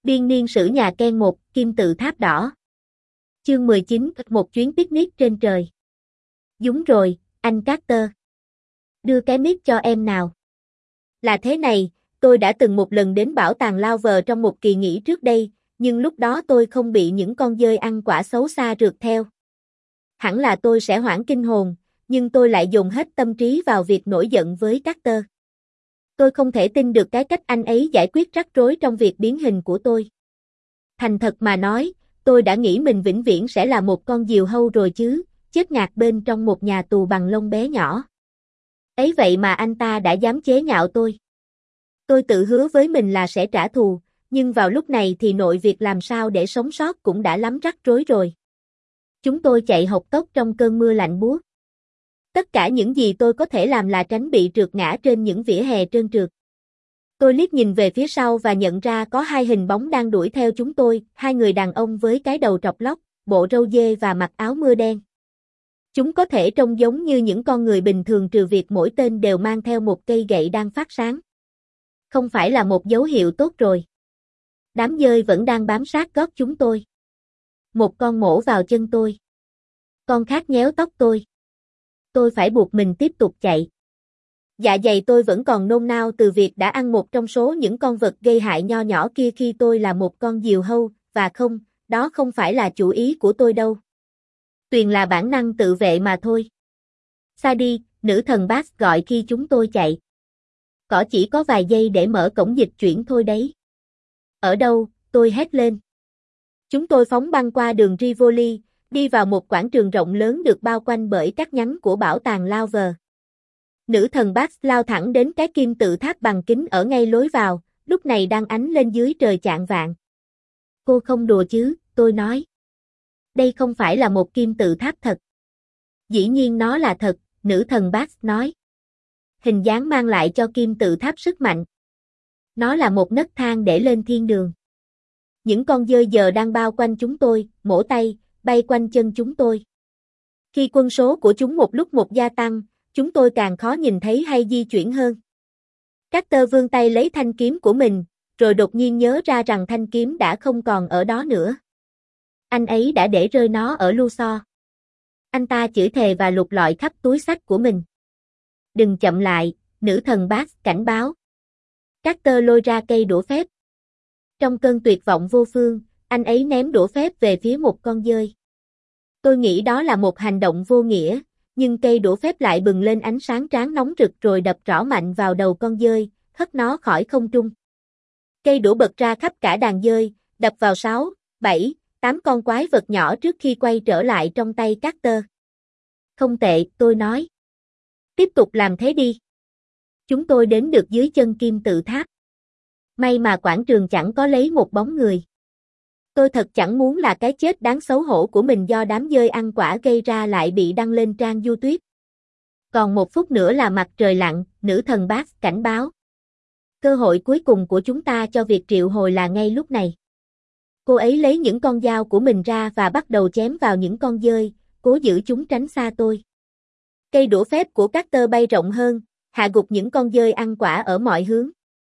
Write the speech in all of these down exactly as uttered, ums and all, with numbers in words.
Biên niên sử nhà Ken một, kim tự tháp đỏ. Chương mười chín, một chuyến picnic trên trời. Đúng rồi, anh Carter. Đưa cái mic cho em nào. Là thế này, tôi đã từng một lần đến bảo tàng Louvre trong một kỳ nghỉ trước đây, nhưng lúc đó tôi không bị những con dơi ăn quả xấu xa rượt theo. Hẳn là tôi sẽ hoảng kinh hồn, nhưng tôi lại dồn hết tâm trí vào việc nổi giận với Carter. Tôi không thể tin được cái cách anh ấy giải quyết rắc rối trong việc biến hình của tôi. Thành thật mà nói, tôi đã nghĩ mình vĩnh viễn sẽ là một con diều hâu rồi chứ, chết ngạt bên trong một nhà tù bằng lông bé nhỏ. Ấy vậy mà anh ta đã dám chế nhạo tôi. Tôi tự hứa với mình là sẽ trả thù, nhưng vào lúc này thì nội việc làm sao để sống sót cũng đã lắm rắc rối rồi. Chúng tôi chạy hộc tốc trong cơn mưa lạnh buốt. Tất cả những gì tôi có thể làm là tránh bị trượt ngã trên những vỉa hè trơn trượt. Tôi liếc nhìn về phía sau và nhận ra có hai hình bóng đang đuổi theo chúng tôi, hai người đàn ông với cái đầu trọc lóc, bộ râu dê và mặc áo mưa đen. Chúng có thể trông giống như những con người bình thường trừ việc mỗi tên đều mang theo một cây gậy đang phát sáng. Không phải là một dấu hiệu tốt rồi. Đám dơi vẫn đang bám sát gót chúng tôi. Một con mổ vào chân tôi. Con khác nhéo tóc tôi. Tôi phải buộc mình tiếp tục chạy. Dạ dày tôi vẫn còn nôn nao từ việc đã ăn một trong số những con vật gây hại nho nhỏ kia khi tôi là một con diều hâu, và không, đó không phải là chủ ý của tôi đâu. Tuyền là bản năng tự vệ mà thôi. Sadie, nữ thần Bass gọi khi chúng tôi chạy. Cỏ chỉ có vài giây để mở cổng dịch chuyển thôi đấy. Ở đâu, tôi hét lên. Chúng tôi phóng băng qua đường Rivoli, đi vào một quảng trường rộng lớn được bao quanh bởi các nhánh của bảo tàng Louvre. Nữ thần Bass lao thẳng đến cái kim tự tháp bằng kính ở ngay lối vào, lúc này đang ánh lên dưới trời chạng vạng. Cô không đùa chứ, tôi nói. Đây không phải là một kim tự tháp thật. Dĩ nhiên nó là thật, nữ thần Bass nói. Hình dáng mang lại cho kim tự tháp sức mạnh. Nó là một nấc thang để lên thiên đường. Những con dơi giờ đang bao quanh chúng tôi, mổ tay, bay quanh chân chúng tôi. Khi quân số của chúng một lúc một gia tăng, chúng tôi càng khó nhìn thấy hay di chuyển hơn. Carter vươn tay lấy thanh kiếm của mình, rồi đột nhiên nhớ ra rằng thanh kiếm đã không còn ở đó nữa. Anh ấy đã để rơi nó ở Luxor. Anh ta chửi thề và lục lọi khắp túi xách của mình. Đừng chậm lại, nữ thần Bass cảnh báo. Carter lôi ra cây đũa phép. Trong cơn tuyệt vọng vô phương, anh ấy ném đũa phép về phía một con dơi. Tôi nghĩ đó là một hành động vô nghĩa, nhưng cây đũa phép lại bừng lên ánh sáng tráng nóng rực rồi đập rõ mạnh vào đầu con dơi, hất nó khỏi không trung. Cây đũa bật ra khắp cả đàn dơi, đập vào sáu, bảy, tám con quái vật nhỏ trước khi quay trở lại trong tay Carter. Không tệ, tôi nói. Tiếp tục làm thế đi. Chúng tôi đến được dưới chân kim tự tháp. May mà quảng trường chẳng có lấy một bóng người. Tôi thật chẳng muốn là cái chết đáng xấu hổ của mình do đám dơi ăn quả gây ra lại bị đăng lên trang YouTube. Còn một phút nữa là mặt trời lặn, nữ thần Bass cảnh báo. Cơ hội cuối cùng của chúng ta cho việc triệu hồi là ngay lúc này. Cô ấy lấy những con dao của mình ra và bắt đầu chém vào những con dơi, cố giữ chúng tránh xa tôi. Cây đũa phép của Carter bay rộng hơn, hạ gục những con dơi ăn quả ở mọi hướng.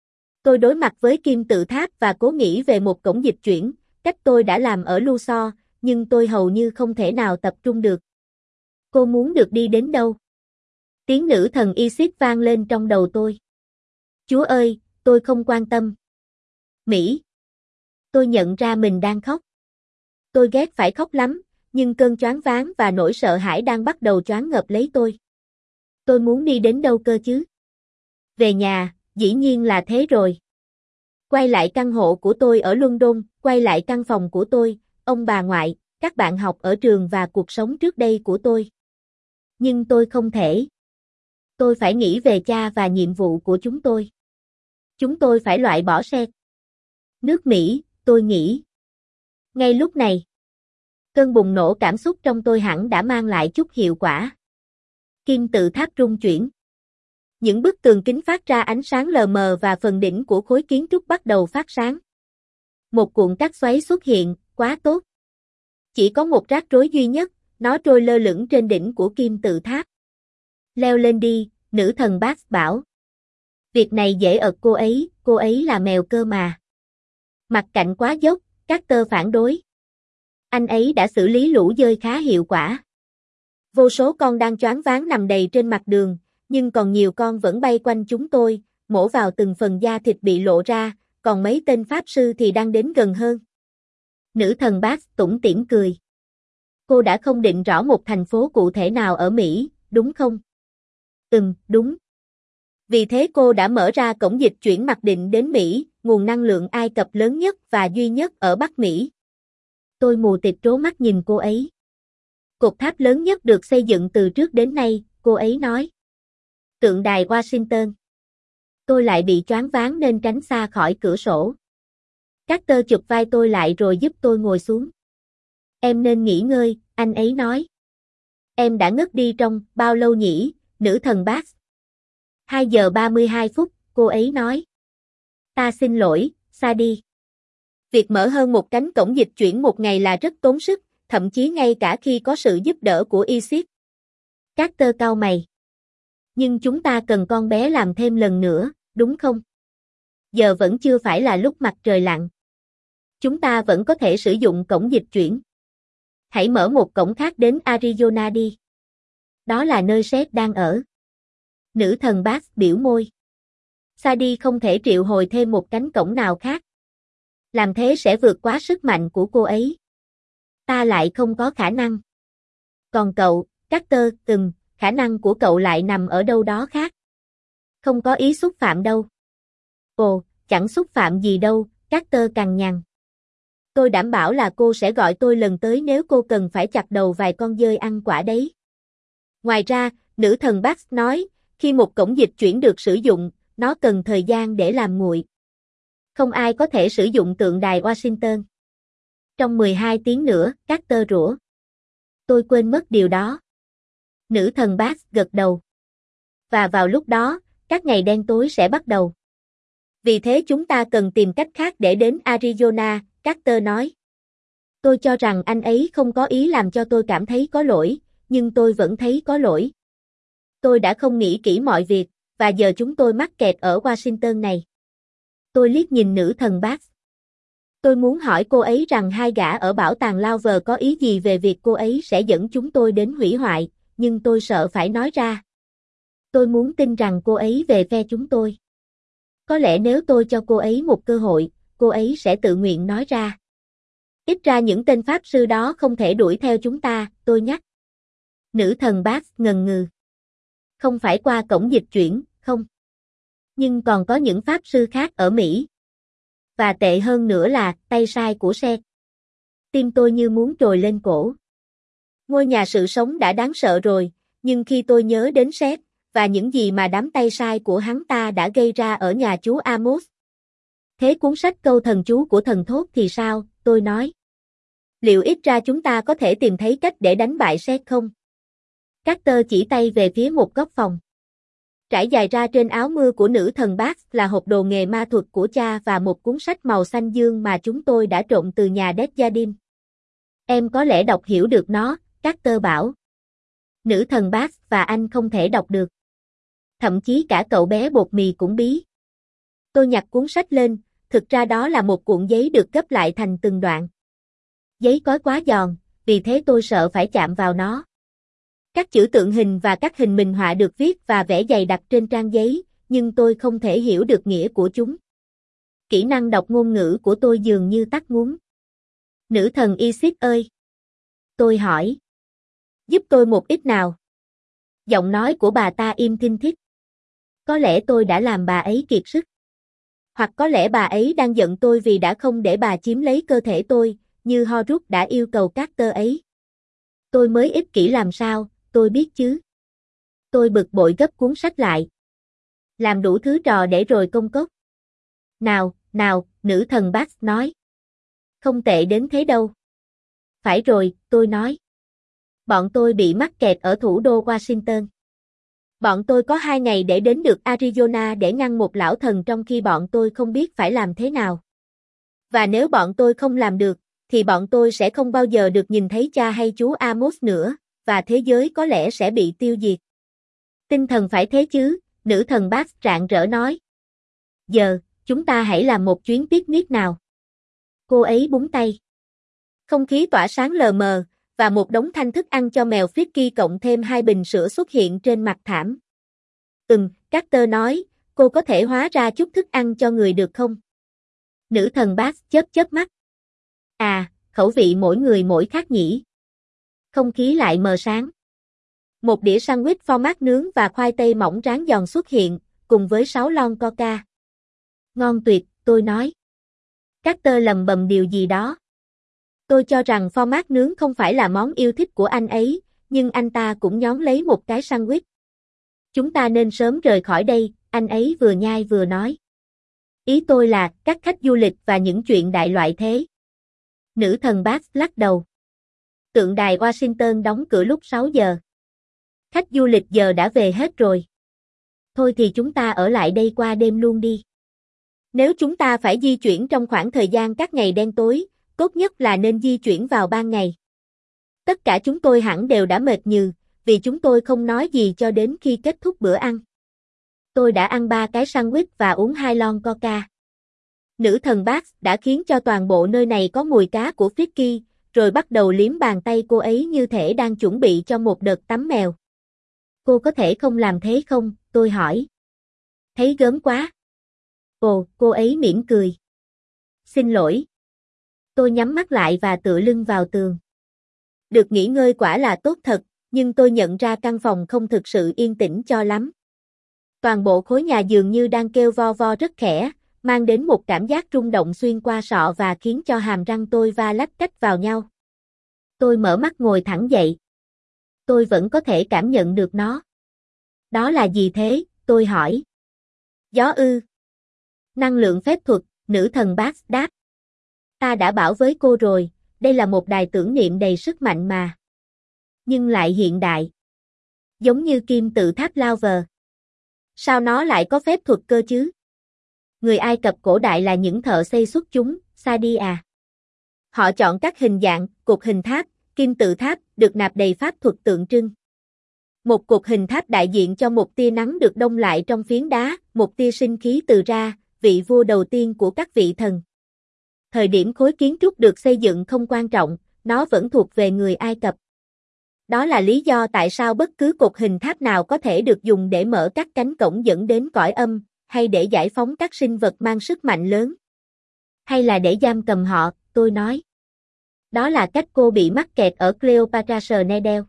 Tôi đối mặt với kim tự tháp và cố nghĩ về một cổng dịch chuyển, cách tôi đã làm ở Luxor, nhưng tôi hầu như không thể nào tập trung được. Cô muốn được đi đến đâu? Tiếng nữ thần Isis vang lên trong đầu tôi. Chúa ơi, tôi không quan tâm. Mỹ. Tôi nhận ra mình đang khóc. Tôi ghét phải khóc lắm, nhưng cơn choáng váng và nỗi sợ hãi đang bắt đầu choáng ngợp lấy tôi. Tôi muốn đi đến đâu cơ chứ? Về nhà, dĩ nhiên là thế rồi. Quay lại căn hộ của tôi ở London, quay lại căn phòng của tôi, ông bà ngoại, các bạn học ở trường và cuộc sống trước đây của tôi. Nhưng tôi không thể. Tôi phải nghĩ về cha và nhiệm vụ của chúng tôi. Chúng tôi phải loại bỏ xe. Nước Mỹ, tôi nghĩ. Ngay lúc này, cơn bùng nổ cảm xúc trong tôi hẳn đã mang lại chút hiệu quả. Kim tự tháp rung chuyển. Những bức tường kính phát ra ánh sáng lờ mờ và phần đỉnh của khối kiến trúc bắt đầu phát sáng. Một cuộn cát xoáy xuất hiện, quá tốt. Chỉ có một rắc rối duy nhất, nó trôi lơ lửng trên đỉnh của kim tự tháp. Leo lên đi, nữ thần Bass bảo. Việc này dễ ợt cô ấy, cô ấy là mèo cơ mà. Mặt cạnh quá dốc, Carter phản đối. Anh ấy đã xử lý lũ dơi khá hiệu quả. Vô số con đang choáng váng nằm đầy trên mặt đường, nhưng còn nhiều con vẫn bay quanh chúng tôi, mổ vào từng phần da thịt bị lộ ra, còn mấy tên pháp sư thì đang đến gần hơn. Nữ thần Bax tủm tỉm cười. Cô đã không định rõ một thành phố cụ thể nào ở Mỹ, đúng không? Ừm, đúng. Vì thế cô đã mở ra cổng dịch chuyển mặc định đến Mỹ, nguồn năng lượng Ai Cập lớn nhất và duy nhất ở Bắc Mỹ. Tôi mù tịt trố mắt nhìn cô ấy. Cột tháp lớn nhất được xây dựng từ trước đến nay, cô ấy nói. Tượng đài Washington. Tôi lại bị choáng váng nên tránh xa khỏi cửa sổ. Carter chụp vai tôi lại rồi giúp tôi ngồi xuống. Em nên nghỉ ngơi, anh ấy nói. Em đã ngất đi trong bao lâu nhỉ, nữ thần Bax? hai giờ ba mươi hai phút, cô ấy nói. Ta xin lỗi, Sadie. Việc mở hơn một cánh cổng dịch chuyển một ngày là rất tốn sức, thậm chí ngay cả khi có sự giúp đỡ của Isis. Carter cau mày. Nhưng chúng ta cần con bé làm thêm lần nữa, đúng không? Giờ vẫn chưa phải là lúc mặt trời lặn. Chúng ta vẫn có thể sử dụng cổng dịch chuyển. Hãy mở một cổng khác đến Arizona đi. Đó là nơi Seth đang ở. Nữ thần Bax biểu môi. Sadie không thể triệu hồi thêm một cánh cổng nào khác. Làm thế sẽ vượt quá sức mạnh của cô ấy. Ta lại không có khả năng. Còn cậu, Carter, ừm, khả năng của cậu lại nằm ở đâu đó khác. Không có ý xúc phạm đâu. Ồ, chẳng xúc phạm gì đâu, Carter cằn nhằn. Tôi đảm bảo là cô sẽ gọi tôi lần tới nếu cô cần phải chặt đầu vài con dơi ăn quả đấy. Ngoài ra, nữ thần Bax nói, khi một cổng dịch chuyển được sử dụng, nó cần thời gian để làm nguội. Không ai có thể sử dụng tượng đài Washington. Trong mười hai tiếng nữa, Carter rủa. Tôi quên mất điều đó. Nữ thần Bax gật đầu. Và vào lúc đó, các ngày đen tối sẽ bắt đầu. Vì thế chúng ta cần tìm cách khác để đến Arizona, Carter nói. Tôi cho rằng anh ấy không có ý làm cho tôi cảm thấy có lỗi, nhưng tôi vẫn thấy có lỗi. Tôi đã không nghĩ kỹ mọi việc, và giờ chúng tôi mắc kẹt ở Washington này. Tôi liếc nhìn nữ thần Bax. Tôi muốn hỏi cô ấy rằng hai gã ở bảo tàng Louvre có ý gì về việc cô ấy sẽ dẫn chúng tôi đến hủy hoại, nhưng tôi sợ phải nói ra. Tôi muốn tin rằng cô ấy về phe chúng tôi. Có lẽ nếu tôi cho cô ấy một cơ hội, cô ấy sẽ tự nguyện nói ra. Ít ra những tên pháp sư đó không thể đuổi theo chúng ta, tôi nhắc. Nữ thần Bax ngần ngừ. Không phải qua cổng dịch chuyển, không. Nhưng còn có những pháp sư khác ở Mỹ. Và tệ hơn nữa là, tay sai của Seth. Tim tôi như muốn trồi lên cổ. Ngôi nhà sự sống đã đáng sợ rồi, nhưng khi tôi nhớ đến Seth, và những gì mà đám tay sai của hắn ta đã gây ra ở nhà chú Amos. Thế cuốn sách câu thần chú của thần thốt thì sao, tôi nói. Liệu ít ra chúng ta có thể tìm thấy cách để đánh bại Seth không? Carter chỉ tay về phía một góc phòng. Trải dài ra trên áo mưa của nữ thần Bax là hộp đồ nghề ma thuật của cha và một cuốn sách màu xanh dương mà chúng tôi đã trộm từ nhà Desjardins. Em có lẽ đọc hiểu được nó, Carter bảo. Nữ thần Bax và anh không thể đọc được. Thậm chí cả cậu bé bột mì cũng bí. Tôi nhặt cuốn sách lên, thực ra đó là một cuộn giấy được gấp lại thành từng đoạn. Giấy cói quá giòn, vì thế tôi sợ phải chạm vào nó. Các chữ tượng hình và các hình minh họa được viết và vẽ dày đặc trên trang giấy, nhưng tôi không thể hiểu được nghĩa của chúng. Kỹ năng đọc ngôn ngữ của tôi dường như tắt ngúm. Nữ thần Isis ơi! Tôi hỏi. Giúp tôi một ít nào. Giọng nói của bà ta im thinh thít. Có lẽ tôi đã làm bà ấy kiệt sức. Hoặc có lẽ bà ấy đang giận tôi vì đã không để bà chiếm lấy cơ thể tôi, như Horus đã yêu cầu Carter ấy. Tôi mới ích kỷ làm sao, tôi biết chứ. Tôi bực bội gấp cuốn sách lại. Làm đủ thứ trò để rồi công cốc. Nào, nào, nữ thần Bax nói. Không tệ đến thế đâu. Phải rồi, tôi nói. Bọn tôi bị mắc kẹt ở thủ đô Washington. Bọn tôi có hai ngày để đến được Arizona để ngăn một lão thần trong khi bọn tôi không biết phải làm thế nào. Và nếu bọn tôi không làm được, thì bọn tôi sẽ không bao giờ được nhìn thấy cha hay chú Amos nữa, và thế giới có lẽ sẽ bị tiêu diệt. Tinh thần phải thế chứ, nữ thần Bax rạng rỡ nói. Giờ, chúng ta hãy làm một chuyến picnic nào. Cô ấy búng tay. Không khí tỏa sáng lờ mờ, và một đống thanh thức ăn cho mèo Fricky cộng thêm hai bình sữa xuất hiện trên mặt thảm. Ừm, Carter nói, cô có thể hóa ra chút thức ăn cho người được không? Nữ thần Bass chớp chớp mắt. À, khẩu vị mỗi người mỗi khác nhỉ. Không khí lại mờ sáng. Một đĩa sandwich format nướng và khoai tây mỏng rán giòn xuất hiện, cùng với sáu lon coca. Ngon tuyệt, tôi nói. Carter lầm bầm điều gì đó. Tôi cho rằng format nướng không phải là món yêu thích của anh ấy, nhưng anh ta cũng nhón lấy một cái sandwich. Chúng ta nên sớm rời khỏi đây, anh ấy vừa nhai vừa nói. Ý tôi là, các khách du lịch và những chuyện đại loại thế. Nữ thần Bass lắc đầu. Tượng đài Washington đóng cửa lúc sáu giờ. Khách du lịch giờ đã về hết rồi. Thôi thì chúng ta ở lại đây qua đêm luôn đi. Nếu chúng ta phải di chuyển trong khoảng thời gian các ngày đen tối, tốt nhất là nên di chuyển vào ban ngày. Tất cả chúng tôi hẳn đều đã mệt nhừ, vì chúng tôi không nói gì cho đến khi kết thúc bữa ăn. Tôi đã ăn ba cái sandwich và uống hai lon coca. Nữ thần Bass đã khiến cho toàn bộ nơi này có mùi cá của Fricky, rồi bắt đầu liếm bàn tay cô ấy như thể đang chuẩn bị cho một đợt tắm mèo. Cô có thể không làm thế không, tôi hỏi. Thấy gớm quá. Ồ, cô ấy mỉm cười. Xin lỗi. Tôi nhắm mắt lại và tựa lưng vào tường. Được nghỉ ngơi quả là tốt thật, nhưng tôi nhận ra căn phòng không thực sự yên tĩnh cho lắm. Toàn bộ khối nhà dường như đang kêu vo vo rất khẽ, mang đến một cảm giác rung động xuyên qua sọ và khiến cho hàm răng tôi va lách cách vào nhau. Tôi mở mắt ngồi thẳng dậy. Tôi vẫn có thể cảm nhận được nó. Đó là gì thế, tôi hỏi. Gió ư. Năng lượng phép thuật, nữ thần Bass đáp. Ta đã bảo với cô rồi, đây là một đài tưởng niệm đầy sức mạnh mà. Nhưng lại hiện đại. Giống như kim tự tháp Louvre. Sao nó lại có phép thuật cơ chứ? Người Ai Cập cổ đại là những thợ xây xuất chúng, sa đi à. Họ chọn các hình dạng, cột hình tháp, kim tự tháp, được nạp đầy pháp thuật tượng trưng. Một cột hình tháp đại diện cho một tia nắng được đông lại trong phiến đá, một tia sinh khí từ ra, vị vua đầu tiên của các vị thần. Thời điểm khối kiến trúc được xây dựng không quan trọng, nó vẫn thuộc về người Ai Cập. Đó là lý do tại sao bất cứ cột hình tháp nào có thể được dùng để mở các cánh cổng dẫn đến cõi âm, hay để giải phóng các sinh vật mang sức mạnh lớn. Hay là để giam cầm họ, tôi nói. Đó là cách cô bị mắc kẹt ở Cleopatra Needle.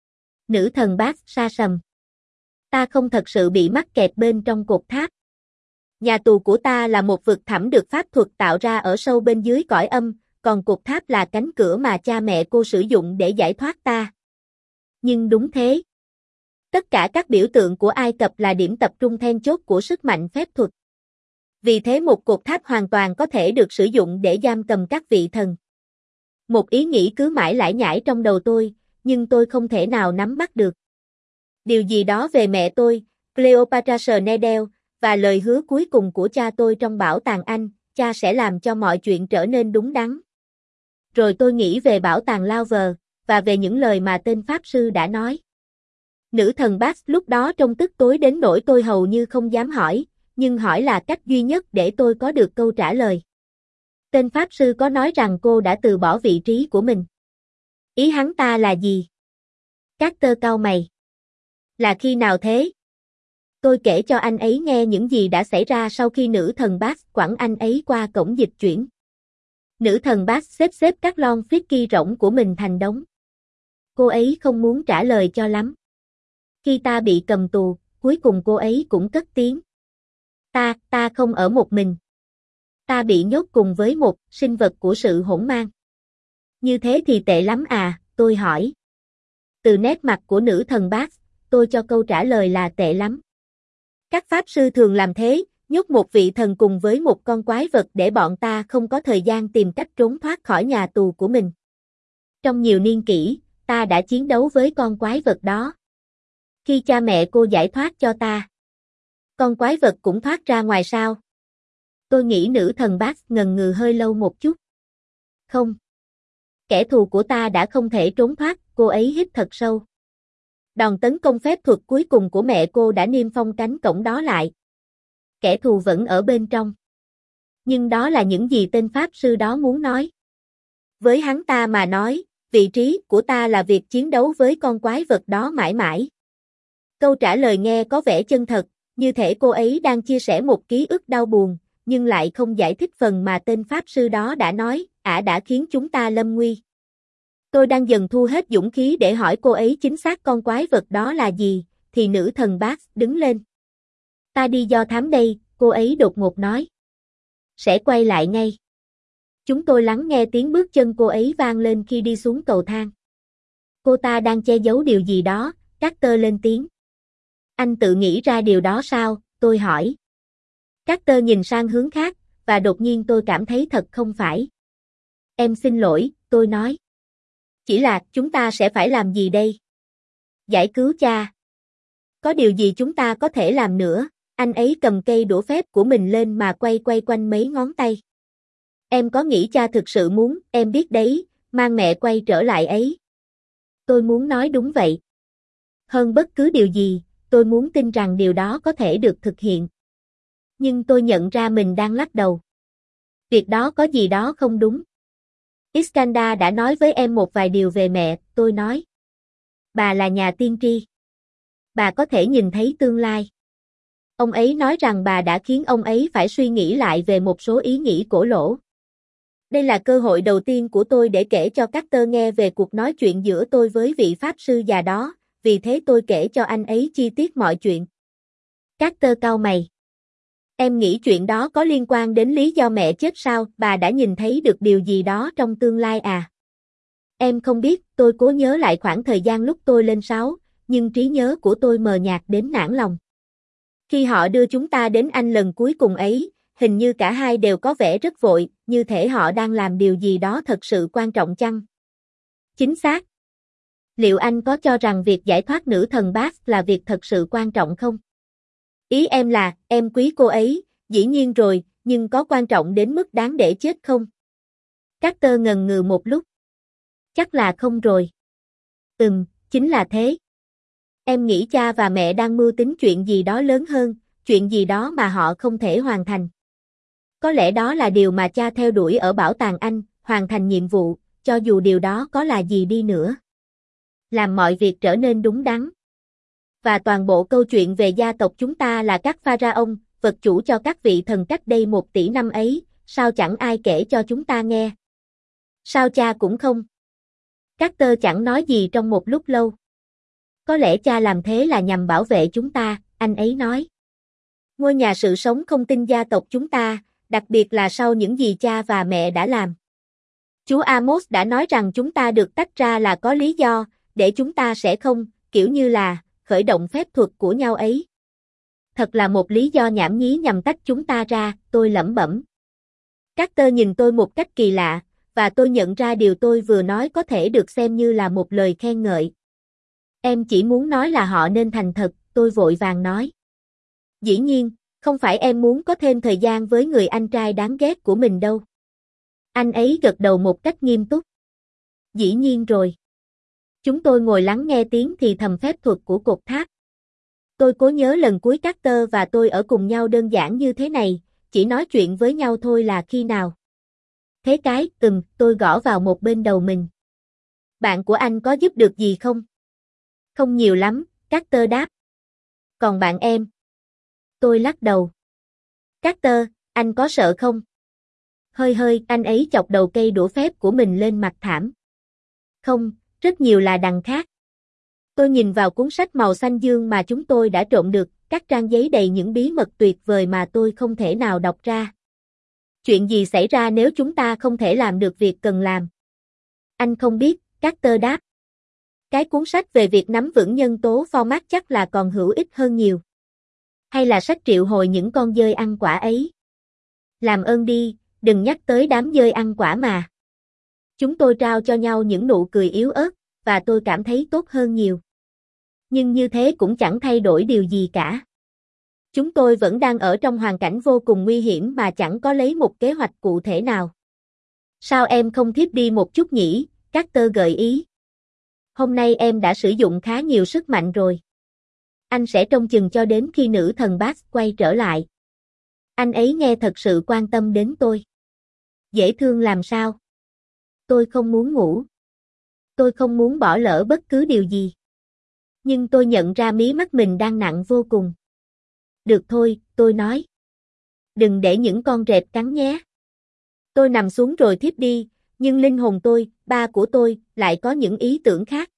Nữ thần Bass sa sầm. Ta không thật sự bị mắc kẹt bên trong cột tháp. Nhà tù của ta là một vực thẳm được pháp thuật tạo ra ở sâu bên dưới cõi âm, còn cột tháp là cánh cửa mà cha mẹ cô sử dụng để giải thoát ta. Nhưng đúng thế. Tất cả các biểu tượng của Ai Cập là điểm tập trung then chốt của sức mạnh phép thuật. Vì thế một cột tháp hoàn toàn có thể được sử dụng để giam cầm các vị thần. Một ý nghĩ cứ mãi lải nhải trong đầu tôi, nhưng tôi không thể nào nắm bắt được. Điều gì đó về mẹ tôi, Cleopatra Needle, và lời hứa cuối cùng của cha tôi trong bảo tàng Anh, cha sẽ làm cho mọi chuyện trở nên đúng đắn. Rồi tôi nghĩ về bảo tàng Louvre, và về những lời mà tên Pháp sư đã nói. Nữ thần Bass lúc đó trông tức tối đến nỗi tôi hầu như không dám hỏi, nhưng hỏi là cách duy nhất để tôi có được câu trả lời. Tên Pháp sư có nói rằng cô đã từ bỏ vị trí của mình. Ý hắn ta là gì? Carter cau mày. Là khi nào thế? Tôi kể cho anh ấy nghe những gì đã xảy ra sau khi nữ thần Bass quẳng anh ấy qua cổng dịch chuyển. Nữ thần Bass xếp xếp các lon Fricky rỗng của mình thành đống. Cô ấy không muốn trả lời cho lắm. Khi ta bị cầm tù, cuối cùng cô ấy cũng cất tiếng. Ta, ta không ở một mình. Ta bị nhốt cùng với một sinh vật của sự hỗn mang. Như thế thì tệ lắm à, tôi hỏi. Từ nét mặt của nữ thần Bass, tôi cho câu trả lời là tệ lắm. Các pháp sư thường làm thế, nhốt một vị thần cùng với một con quái vật để bọn ta không có thời gian tìm cách trốn thoát khỏi nhà tù của mình. Trong nhiều niên kỷ, ta đã chiến đấu với con quái vật đó. Khi cha mẹ cô giải thoát cho ta, con quái vật cũng thoát ra ngoài sao? Tôi nghĩ nữ thần Bass ngần ngừ hơi lâu một chút. Không. Kẻ thù của ta đã không thể trốn thoát, cô ấy hít thật sâu. Đòn tấn công phép thuật cuối cùng của mẹ cô đã niêm phong cánh cổng đó lại. Kẻ thù vẫn ở bên trong. Nhưng đó là những gì tên Pháp sư đó muốn nói. Với hắn ta mà nói, vị trí của ta là việc chiến đấu với con quái vật đó mãi mãi. Câu trả lời nghe có vẻ chân thật, như thể cô ấy đang chia sẻ một ký ức đau buồn, nhưng lại không giải thích phần mà tên Pháp sư đó đã nói, ả đã khiến chúng ta lâm nguy. Tôi đang dần thu hết dũng khí để hỏi cô ấy chính xác con quái vật đó là gì, thì nữ thần Bax đứng lên. Ta đi do thám đây, cô ấy đột ngột nói. Sẽ quay lại ngay. Chúng tôi lắng nghe tiếng bước chân cô ấy vang lên khi đi xuống cầu thang. Cô ta đang che giấu điều gì đó, Carter lên tiếng. Anh tự nghĩ ra điều đó sao, tôi hỏi. Carter nhìn sang hướng khác, và đột nhiên tôi cảm thấy thật không phải. Em xin lỗi, tôi nói. Chỉ là, chúng ta sẽ phải làm gì đây? Giải cứu cha. Có điều gì chúng ta có thể làm nữa? Anh ấy cầm cây đũa phép của mình lên mà quay quay quanh mấy ngón tay. Em có nghĩ cha thực sự muốn, em biết đấy, mang mẹ quay trở lại ấy. Tôi muốn nói đúng vậy. Hơn bất cứ điều gì, tôi muốn tin rằng điều đó có thể được thực hiện. Nhưng tôi nhận ra mình đang lắc đầu. Việc đó có gì đó không đúng. Iskandar đã nói với em một vài điều về mẹ, tôi nói. Bà là nhà tiên tri. Bà có thể nhìn thấy tương lai. Ông ấy nói rằng bà đã khiến ông ấy phải suy nghĩ lại về một số ý nghĩ cổ lỗ. Đây là cơ hội đầu tiên của tôi để kể cho Carter nghe về cuộc nói chuyện giữa tôi với vị Pháp sư già đó, vì thế tôi kể cho anh ấy chi tiết mọi chuyện. Carter cau mày. Em nghĩ chuyện đó có liên quan đến lý do mẹ chết sao, bà đã nhìn thấy được điều gì đó trong tương lai à? Em không biết, tôi cố nhớ lại khoảng thời gian lúc tôi lên sáu, nhưng trí nhớ của tôi mờ nhạt đến nản lòng. Khi họ đưa chúng ta đến Anh lần cuối cùng ấy, hình như cả hai đều có vẻ rất vội, như thể họ đang làm điều gì đó thật sự quan trọng chăng? Chính xác. Liệu anh có cho rằng việc giải thoát nữ thần Bax là việc thật sự quan trọng không? Ý em là, em quý cô ấy, dĩ nhiên rồi, nhưng có quan trọng đến mức đáng để chết không? Carter ngần ngừ một lúc. Chắc là không rồi. Ừm, chính là thế. Em nghĩ cha và mẹ đang mưu tính chuyện gì đó lớn hơn, chuyện gì đó mà họ không thể hoàn thành. Có lẽ đó là điều mà cha theo đuổi ở bảo tàng Anh, hoàn thành nhiệm vụ, cho dù điều đó có là gì đi nữa. Làm mọi việc trở nên đúng đắn. Và toàn bộ câu chuyện về gia tộc chúng ta là các pharaoh, vật chủ cho các vị thần cách đây một tỷ năm ấy, sao chẳng ai kể cho chúng ta nghe? Sao cha cũng không? Carter chẳng nói gì trong một lúc lâu. Có lẽ cha làm thế là nhằm bảo vệ chúng ta, anh ấy nói. Ngôi nhà sự sống không tin gia tộc chúng ta, đặc biệt là sau những gì cha và mẹ đã làm. Chú Amos đã nói rằng chúng ta được tách ra là có lý do, để chúng ta sẽ không, kiểu như là, khởi động phép thuật của nhau ấy. Thật là một lý do nhảm nhí nhằm tách chúng ta ra, tôi lẩm bẩm. Carter nhìn tôi một cách kỳ lạ, và tôi nhận ra điều tôi vừa nói có thể được xem như là một lời khen ngợi. Em chỉ muốn nói là họ nên thành thật, tôi vội vàng nói. Dĩ nhiên, không phải em muốn có thêm thời gian với người anh trai đáng ghét của mình đâu. Anh ấy gật đầu một cách nghiêm túc. Dĩ nhiên rồi. Chúng tôi ngồi lắng nghe tiếng thì thầm phép thuật của cột tháp. Tôi cố nhớ lần cuối Carter và tôi ở cùng nhau đơn giản như thế này, chỉ nói chuyện với nhau thôi là khi nào. Thế cái, ừm, tôi gõ vào một bên đầu mình. Bạn của anh có giúp được gì không? Không nhiều lắm, Carter đáp. Còn bạn em? Tôi lắc đầu. Carter, anh có sợ không? Hơi hơi, anh ấy chọc đầu cây đũa phép của mình lên mặt thảm. Không, rất nhiều là đằng khác. Tôi nhìn vào cuốn sách màu xanh dương mà chúng tôi đã trộm được, các trang giấy đầy những bí mật tuyệt vời mà tôi không thể nào đọc ra. Chuyện gì xảy ra nếu chúng ta không thể làm được việc cần làm? Anh không biết, Carter đáp. Cái cuốn sách về việc nắm vững nhân tố format chắc là còn hữu ích hơn nhiều. Hay là sách triệu hồi những con dơi ăn quả ấy? Làm ơn đi, đừng nhắc tới đám dơi ăn quả mà. Chúng tôi trao cho nhau những nụ cười yếu ớt, và tôi cảm thấy tốt hơn nhiều. Nhưng như thế cũng chẳng thay đổi điều gì cả. Chúng tôi vẫn đang ở trong hoàn cảnh vô cùng nguy hiểm mà chẳng có lấy một kế hoạch cụ thể nào. Sao em không thiếp đi một chút nhỉ? Carter gợi ý. Hôm nay em đã sử dụng khá nhiều sức mạnh rồi. Anh sẽ trông chừng cho đến khi nữ thần Bax quay trở lại. Anh ấy nghe thật sự quan tâm đến tôi. Dễ thương làm sao? Tôi không muốn ngủ. Tôi không muốn bỏ lỡ bất cứ điều gì. Nhưng tôi nhận ra mí mắt mình đang nặng vô cùng. Được thôi, tôi nói. Đừng để những con rệp cắn nhé. Tôi nằm xuống rồi thiếp đi, nhưng linh hồn tôi, ba của tôi, lại có những ý tưởng khác.